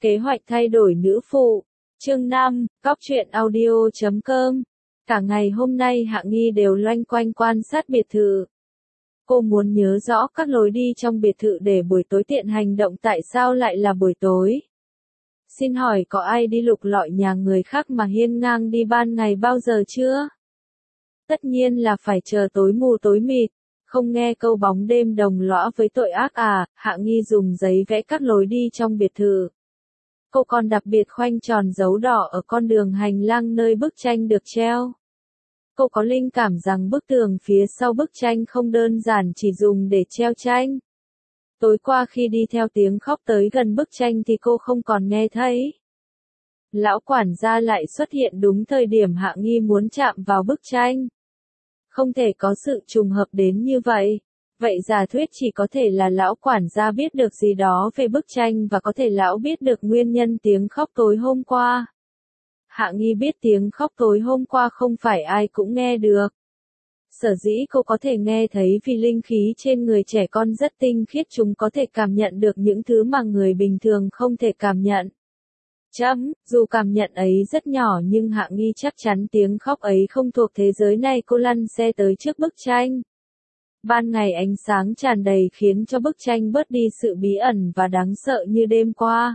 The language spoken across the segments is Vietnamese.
Kế hoạch thay đổi nữ phụ. Chương 5, Cóc truyện audio.com. Cả ngày hôm nay Hạ Nghi đều loanh quanh quan sát biệt thự. Cô muốn nhớ rõ các lối đi trong biệt thự để buổi tối tiện hành động. Tại sao lại là buổi tối? Xin hỏi có ai đi lục lọi nhà người khác mà hiên ngang đi ban ngày bao giờ chưa? Tất nhiên là phải chờ tối mù tối mịt. Không nghe câu bóng đêm đồng lõa với tội ác à? Hạ Nghi dùng giấy vẽ các lối đi trong biệt thự. Cô còn đặc biệt khoanh tròn dấu đỏ ở con đường hành lang nơi bức tranh được treo. Cô có linh cảm rằng bức tường phía sau bức tranh không đơn giản chỉ dùng để treo tranh. Tối qua khi đi theo tiếng khóc tới gần bức tranh thì cô không còn nghe thấy. Lão quản gia lại xuất hiện đúng thời điểm Hạ Nghi muốn chạm vào bức tranh. Không thể có sự trùng hợp đến như vậy. Vậy giả thuyết chỉ có thể là lão quản gia biết được gì đó về bức tranh và có thể lão biết được nguyên nhân tiếng khóc tối hôm qua. Hạ Nghi biết tiếng khóc tối hôm qua không phải ai cũng nghe được. Sở dĩ cô có thể nghe thấy vì linh khí trên người trẻ con rất tinh khiết, chúng có thể cảm nhận được những thứ mà người bình thường không thể cảm nhận. Dù cảm nhận ấy rất nhỏ nhưng Hạ Nghi chắc chắn tiếng khóc ấy không thuộc thế giới này. Cô lăn xe tới trước bức tranh. Ban ngày ánh sáng tràn đầy khiến cho bức tranh bớt đi sự bí ẩn và đáng sợ như đêm qua.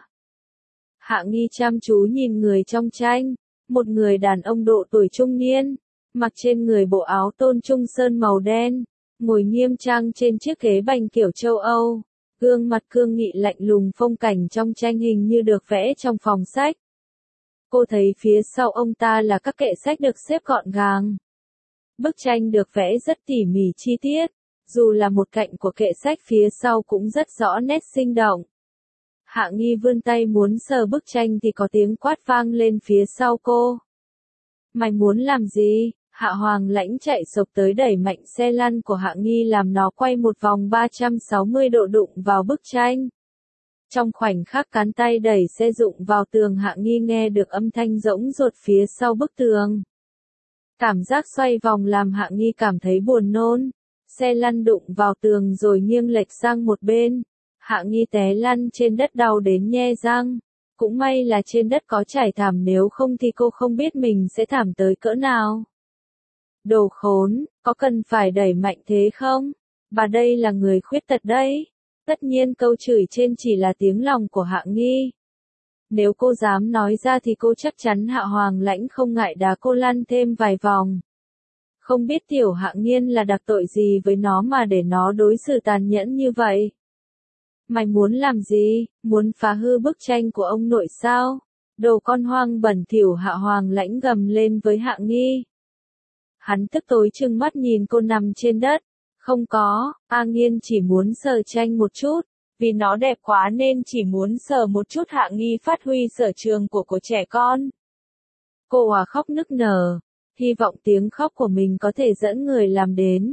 Hạ Nghi chăm chú nhìn người trong tranh, một người đàn ông độ tuổi trung niên, mặc trên người bộ áo tôn trung sơn màu đen, ngồi nghiêm trang trên chiếc ghế bành kiểu châu Âu, gương mặt cương nghị lạnh lùng. Phong cảnh trong tranh hình như được vẽ trong phòng sách. Cô thấy phía sau ông ta là các kệ sách được xếp gọn gàng. Bức tranh được vẽ rất tỉ mỉ chi tiết, dù là một cạnh của kệ sách phía sau cũng rất rõ nét sinh động. Hạ Nghi vươn tay muốn sờ bức tranh thì có tiếng quát vang lên phía sau cô. Mày muốn làm gì? Hạ Hoàng Lãnh chạy sộc tới đẩy mạnh xe lăn của Hạ Nghi làm nó quay một vòng 360 độ đụng vào bức tranh. Trong khoảnh khắc cán tay đẩy xe rụng vào tường, Hạ Nghi nghe được âm thanh rỗng ruột phía sau bức tường. Cảm giác xoay vòng làm Hạ Nghi cảm thấy buồn nôn. Xe lăn đụng vào tường rồi nghiêng lệch sang một bên. Hạ Nghi té lăn trên đất đau đến nhe răng. Cũng may là trên đất có trải thảm, nếu không thì cô không biết mình sẽ thảm tới cỡ nào. Đồ khốn, có cần phải đẩy mạnh thế không? Bà đây là người khuyết tật đấy. Tất nhiên câu chửi trên chỉ là tiếng lòng của Hạ Nghi. Nếu cô dám nói ra thì cô chắc chắn Hạ Hoàng Lãnh không ngại đá cô lăn thêm vài vòng. Không biết tiểu Hạ Nghiên là đặc tội gì với nó mà để nó đối xử tàn nhẫn như vậy. Mày muốn làm gì? Muốn phá hư bức tranh của ông nội sao? Đồ con hoang bẩn thỉu, Hạ Hoàng Lãnh gầm lên với Hạ Nghi. Hắn tức tối trừng mắt nhìn cô nằm trên đất. Không có, A Nghiên chỉ muốn sờ tranh một chút. Vì nó đẹp quá nên chỉ muốn sờ một chút. Hạ Nghi phát huy sở trường của trẻ con. Cô òa khóc nức nở. Hy vọng tiếng khóc của mình có thể dẫn người làm đến.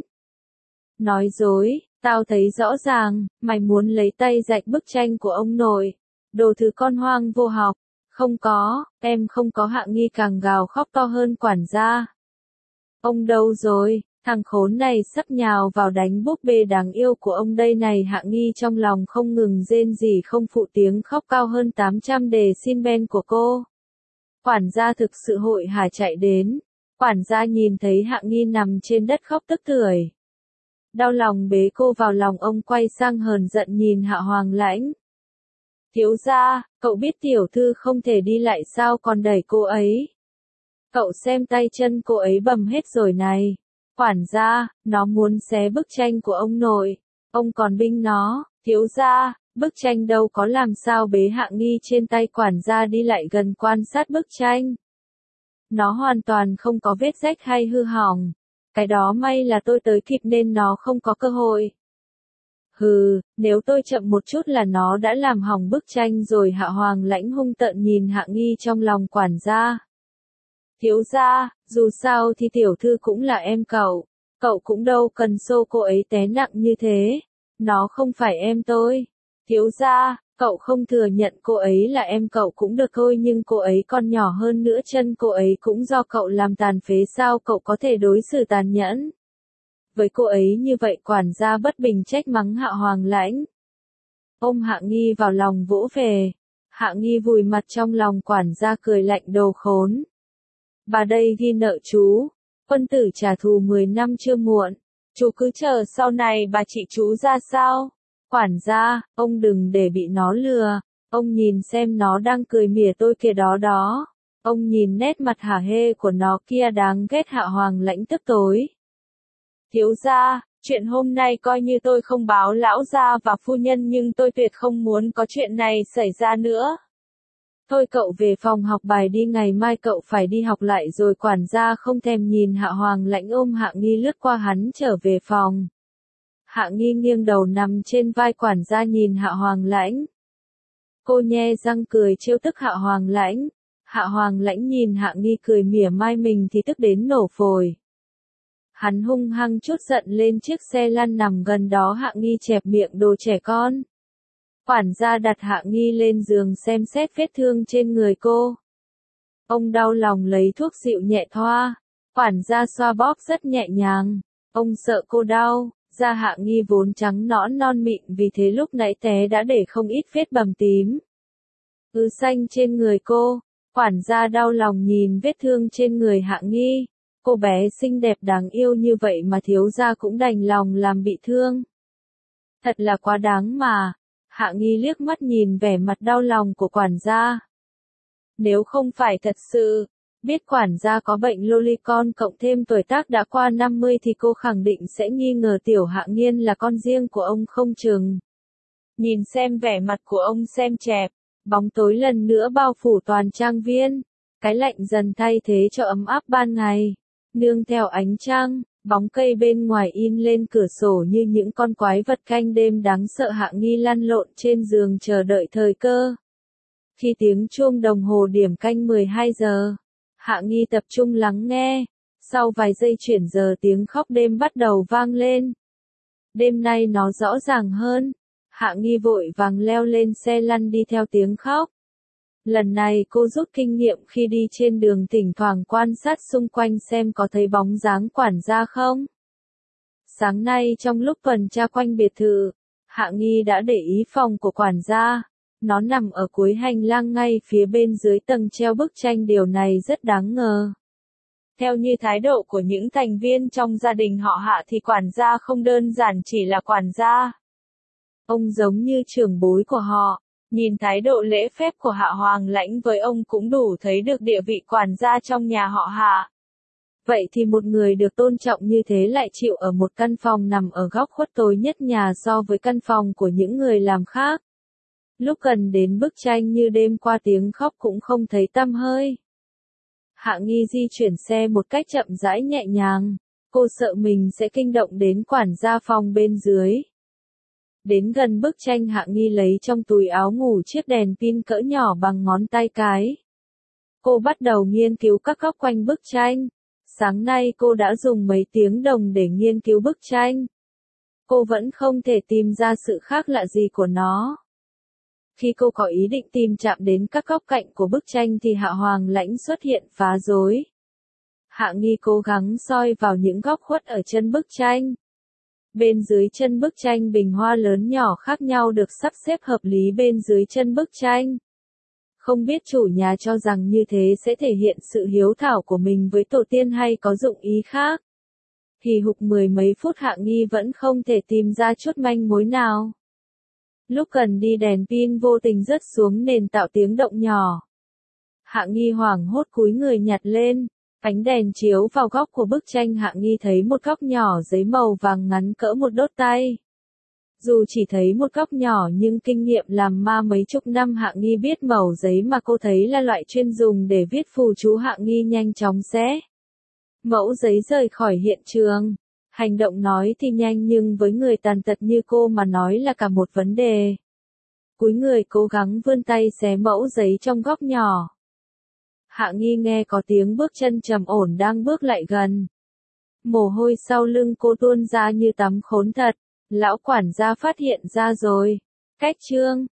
Nói dối, tao thấy rõ ràng, mày muốn lấy tay rạch bức tranh của ông nội. Đồ thứ con hoang vô học. Không có, em không có. Hạ Nghi càng gào khóc to hơn quản gia. Ông đâu rồi? Thằng khốn này sắp nhào vào đánh búp bê đáng yêu của ông đây này. Hạ Nghi trong lòng không ngừng rên rỉ không phụ tiếng khóc cao hơn 800 decibel của cô. Quản gia thực sự hội hả chạy đến. Quản gia nhìn thấy Hạ Nghi nằm trên đất khóc tức tưởi. Đau lòng bế cô vào lòng, ông quay sang hờn giận nhìn Hạ Hoàng Lãnh. Thiếu gia, cậu biết tiểu thư không thể đi lại sao còn đẩy cô ấy? Cậu xem tay chân cô ấy bầm hết rồi này. Quản gia, nó muốn xé bức tranh của ông nội. Ông còn binh nó. Thiếu gia, bức tranh đâu có, làm sao bế Hạ Nghi trên tay. Quản gia đi lại gần quan sát bức tranh. Nó hoàn toàn không có vết rách hay hư hỏng. Cái đó may là tôi tới kịp nên nó không có cơ hội. Hừ, nếu tôi chậm một chút là nó đã làm hỏng bức tranh rồi. Hạ Hoàng Lãnh hung tợn nhìn Hạ Nghi trong lòng quản gia. Thiếu gia, dù sao thì tiểu thư cũng là em cậu. Cậu cũng đâu cần xô cô ấy té nặng như thế. Nó không phải em tôi. Thiếu gia, cậu không thừa nhận cô ấy là em cậu cũng được thôi, nhưng cô ấy còn nhỏ hơn nữa, chân cô ấy cũng do cậu làm tàn phế, sao cậu có thể đối xử tàn nhẫn với cô ấy như vậy? Quản gia bất bình trách mắng Hạ Hoàng Lãnh. Ôm Hạ Nghi vào lòng vỗ về. Hạ Nghi vùi mặt trong lòng quản gia cười lạnh đồ khốn. Bà đây ghi nợ chú, quân tử trả thù 10 năm chưa muộn, chú cứ chờ sau này bà trị chú ra sao. Quản gia, ông đừng để bị nó lừa, ông nhìn xem nó đang cười mỉa tôi kìa đó đó. Ông nhìn nét mặt hả hê của nó kia đáng ghét. Hạ Hoàng Lãnh tức tối. Thiếu gia, chuyện hôm nay coi như tôi không báo lão gia và phu nhân nhưng tôi tuyệt không muốn có chuyện này xảy ra nữa. Thôi cậu về phòng học bài đi, ngày mai cậu phải đi học lại rồi. Quản gia không thèm nhìn Hạ Hoàng Lãnh ôm Hạ Nghi lướt qua hắn trở về phòng. Hạ Nghi nghiêng đầu nằm trên vai quản gia nhìn Hạ Hoàng Lãnh. Cô nhe răng cười trêu tức Hạ Hoàng Lãnh. Hạ Hoàng Lãnh nhìn Hạ Nghi cười mỉa mai mình thì tức đến nổ phổi. Hắn hung hăng trút giận lên chiếc xe lăn nằm gần đó. Hạ Nghi chẹp miệng đồ trẻ con. Quản gia đặt Hạ Nghi lên giường xem xét vết thương trên người cô. Ông đau lòng lấy thuốc dịu nhẹ thoa. Quản gia xoa bóp rất nhẹ nhàng. Ông sợ cô đau. Da Hạ Nghi vốn trắng nõn non mịn vì thế lúc nãy té đã để không ít vết bầm tím. Xanh trên người cô. Quản gia đau lòng nhìn vết thương trên người Hạ Nghi. Cô bé xinh đẹp đáng yêu như vậy mà thiếu gia cũng đành lòng làm bị thương. Thật là quá đáng mà. Hạ Nghi liếc mắt nhìn vẻ mặt đau lòng của quản gia. Nếu không phải thật sự biết quản gia có bệnh lolicon cộng thêm tuổi tác đã qua 50 thì cô khẳng định sẽ nghi ngờ tiểu Hạ Nghiên là con riêng của ông không chừng. Nhìn xem vẻ mặt của ông xem chẹp, bóng tối lần nữa bao phủ toàn trang viên. Cái lạnh dần thay thế cho ấm áp ban ngày. Nương theo ánh trăng, bóng cây bên ngoài in lên cửa sổ như những con quái vật canh đêm đáng sợ. Hạ Nghi lăn lộn trên giường chờ đợi thời cơ. Khi tiếng chuông đồng hồ điểm canh 12 giờ, Hạ Nghi tập trung lắng nghe. Sau vài giây chuyển giờ tiếng khóc đêm bắt đầu vang lên. Đêm nay nó rõ ràng hơn. Hạ Nghi vội vàng leo lên xe lăn đi theo tiếng khóc. Lần này cô rút kinh nghiệm khi đi trên đường, thỉnh thoảng quan sát xung quanh xem có thấy bóng dáng quản gia không. Sáng nay trong lúc tuần tra quanh biệt thự, Hạ Nghi đã để ý phòng của quản gia. Nó nằm ở cuối hành lang ngay phía bên dưới tầng treo bức tranh, điều này rất đáng ngờ. Theo như thái độ của những thành viên trong gia đình họ Hạ thì quản gia không đơn giản chỉ là quản gia. Ông giống như trưởng bối của họ. Nhìn thái độ lễ phép của Hạ Hoàng Lãnh với ông cũng đủ thấy được địa vị quản gia trong nhà họ Hạ. Vậy thì một người được tôn trọng như thế lại chịu ở một căn phòng nằm ở góc khuất tối nhất nhà so với căn phòng của những người làm khác. Lúc gần đến bức tranh như đêm qua tiếng khóc cũng không thấy tăm hơi. Hạ Nghi di chuyển xe một cách chậm rãi nhẹ nhàng. Cô sợ mình sẽ kinh động đến quản gia phòng bên dưới. Đến gần bức tranh Hạ Nghi lấy trong túi áo ngủ chiếc đèn pin cỡ nhỏ bằng ngón tay cái. Cô bắt đầu nghiên cứu các góc quanh bức tranh. Sáng nay cô đã dùng mấy tiếng đồng để nghiên cứu bức tranh. Cô vẫn không thể tìm ra sự khác lạ gì của nó. Khi cô có ý định tìm chạm đến các góc cạnh của bức tranh thì Hạ Hoàng Lãnh xuất hiện phá rối. Hạ Nghi cố gắng soi vào những góc khuất ở chân bức tranh. Bên dưới chân bức tranh bình hoa lớn nhỏ khác nhau được sắp xếp hợp lý bên dưới chân bức tranh. Không biết chủ nhà cho rằng như thế sẽ thể hiện sự hiếu thảo của mình với tổ tiên hay có dụng ý khác. Hì hục mười mấy phút Hạ Nghi vẫn không thể tìm ra chút manh mối nào. Lúc cần đi đèn pin vô tình rớt xuống nền tạo tiếng động nhỏ. Hạ Nghi hoảng hốt cúi người nhặt lên. Ánh đèn chiếu vào góc của bức tranh, Hạ Nghi thấy một góc nhỏ giấy màu vàng ngắn cỡ một đốt tay. Dù chỉ thấy một góc nhỏ nhưng kinh nghiệm làm ma mấy chục năm Hạ Nghi biết mẩu giấy mà cô thấy là loại chuyên dùng để viết phù chú. Hạ Nghi nhanh chóng xé mẫu giấy rời khỏi hiện trường. Hành động nói thì nhanh nhưng với người tàn tật như cô mà nói là cả một vấn đề. Cúi người cố gắng vươn tay xé mẫu giấy trong góc nhỏ. Hạ Nghi nghe có tiếng bước chân trầm ổn đang bước lại gần. Mồ hôi sau lưng cô tuôn ra như tắm khốn thật. Lão quản gia phát hiện ra rồi. Cách chương